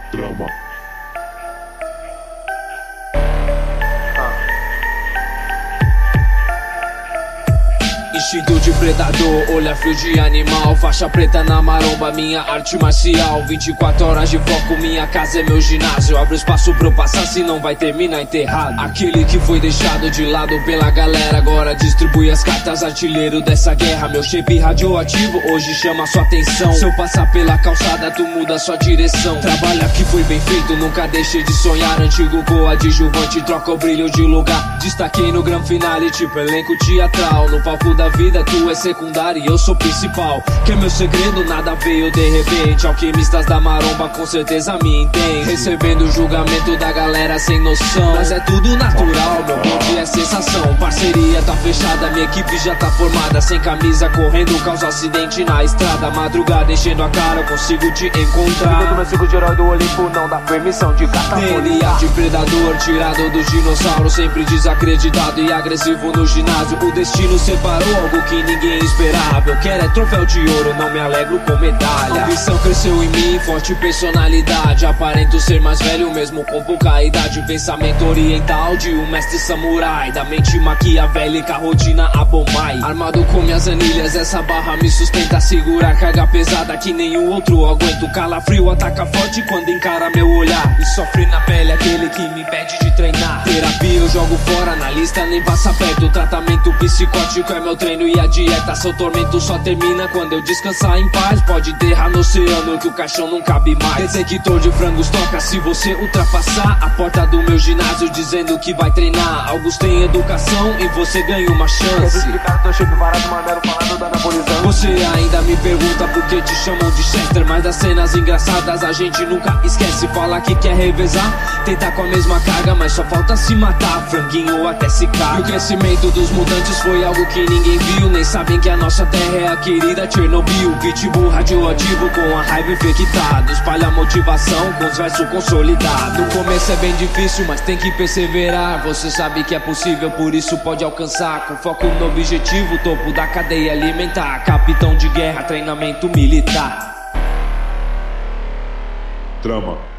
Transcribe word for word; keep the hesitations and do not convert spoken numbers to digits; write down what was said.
Trama. Instinto de predador, olhar frio de animal. Faixa preta na maromba, minha arte marcial. vinte e quatro horas de foco, minha casa é meu ginásio. Abro espaço pra eu passar, senão vai terminar enterrado. Aquele que foi deixado de lado pela galera, agora distribui as cartas, artilheiro dessa guerra. Meu shape radioativo hoje chama sua atenção. Se eu passar pela calçada, tu muda sua direção. Trabalho que foi bem feito, nunca deixei de sonhar. Antigo coadjuvante, troca o brilho de lugar. Destaquei no gran finale, tipo elenco teatral. No palco da vida, tu é secundário e eu sou principal. Que é meu segredo, nada veio de repente. Alquimistas da maromba com certeza me entendem. Recebendo o julgamento da galera sem noção, mas é tudo natural, meu bonde é sensação. Parceria tá fechada, minha equipe já tá formada. Sem camisa correndo, causa acidente na estrada. Madrugada enchendo a cara, eu consigo te encontrar. Todo meu ciclo de herói do Olimpo não dá permissão de catapulta. D N A de predador, tirado do dinossauro. Sempre desacreditado e agressivo no ginásio. O destino separou algo que ninguém esperava. Eu quero é troféu de ouro, não me alegro com medalha. A ambição cresceu em mim, forte personalidade. Aparento ser mais velho mesmo com pouca idade. Pensamento oriental de um mestre samurai. Da mente maquiavélica, rotina a bombai. Armado com minhas anilhas, essa barra me sustenta. Segurar carga pesada que nenhum outro aguento. Calafrio ataca forte quando encara meu olhar. E sofre na pele aquele que me impede de treinar. Terapia eu jogo fora, na lista nem passa perto. Tratamento psicótico é meu treino e a dieta. Seu tormento só termina quando eu descansar em paz. Pode enterrar no oceano que o caixão não cabe mais. Detector de frangos toca se você ultrapassar a porta do meu ginásio dizendo que vai treinar. Alguns têm educação e você ganha uma chance. Explicar teu shape varado, manero falando da anabolizante. Você ainda me pergunta por que te chamam de Chester, mas das cenas engraçadas a gente nunca esquece. Fala que quer revezar, tentar com a mesma carga, mas só falta se matar, franguinho até se caga. E o crescimento dos mutantes foi algo que ninguém viu. Nem sabem que a nossa terra é a querida Chernobyl. Pitbull radioativo com a raiva infectada. Espalha motivação com os versos consolidados. No começo é bem difícil, mas tem que perseverar. Você sabe que é possível, por isso pode alcançar. Com foco no objetivo, topo da cadeia alimentar. Capitão de guerra, treinamento militar. Trama.